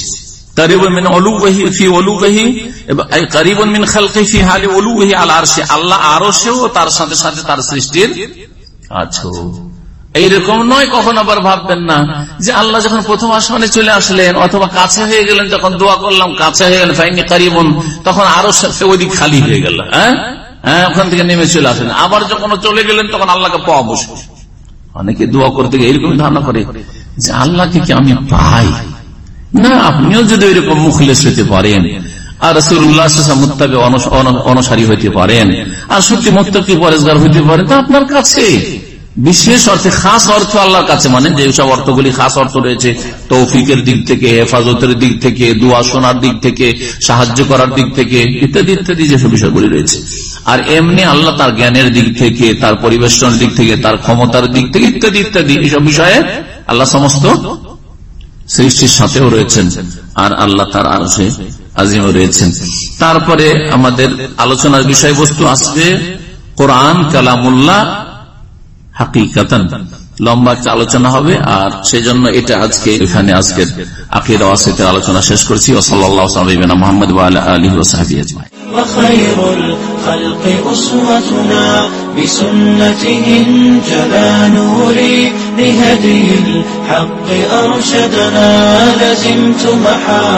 আল্লাহ আরশেও তার সাথে সাথে তার সৃষ্টির আছো। এইরকম নয়, কখন আবার ভাববেন না যে আল্লাহ যখন প্রথম আসমানে চলে আসলেন অথবা কাছে হয়ে গেলেন, যখন দোয়া করলাম কাছে হয়ে গেলেন, ফাইনি কারিবুন, তখন আরো ওইদিক খালি হয়ে গেল, হ্যাঁ হ্যাঁ ওখান থেকে নেমে চলে আসলেন। আবার যখন চলে গেলেন তখন আল্লাহকে পাওয়া মুশকিল। অনেকে দোয়া করতে গিয়ে এরকম ধারণা করে যে আল্লাহকে কি আমি পাই না। আপনিও যদি এরকম মুখলেস হইতে পারেন, আর রাসূলুল্লাহ মুত্তাবি অনুসারী হইতে পারেন, আর সত্যি মুত্তাকি পরেজগার হইতে পারেন, তা আপনার কাছে বিশেষ অর্থে, খাস অর্থ আল্লাহর কাছে, মানে যেসব অর্থগুলি খাস অর্থ রয়েছে, তৌফিকের দিক থেকে, হেফাজতের দিক থেকে, দোয়া শোনার দিক থেকে, সাহায্য করার দিক থেকে, ইত্যাদি ইত্যাদি যেসব বিষয়গুলি রয়েছে। আর এমনি আল্লাহ তার জ্ঞানের দিক থেকে, তার পরিবেশনের দিক থেকে, তার ক্ষমতার দিক থেকে, ইত্যাদি ইত্যাদি এইসব বিষয়ে আল্লাহ সমস্ত সৃষ্টির সাথেও রয়েছেন, আর আল্লাহ তার আরশে আজিমও রয়েছেন। তারপরে আমাদের আলোচনার বিষয়বস্তু আসবে কোরআন কালামুল্লাহ হাকিকাতান, লম্বা একটা আলোচনা হবে। আর সেই জন্য এটা আজকে এখানে আজকের আকীদা ওয়াসিতের আলোচনা শেষ করছি। ওয়া সাল্লাল্লাহু আলা মুহাম্মদ ওয়া আলা আলিহি ওয়া সাহবিহি আজমাইন। وخير الخلق أسوتنا بسنته انجلى نوري لهدي الحق أرشدنا لزمت محا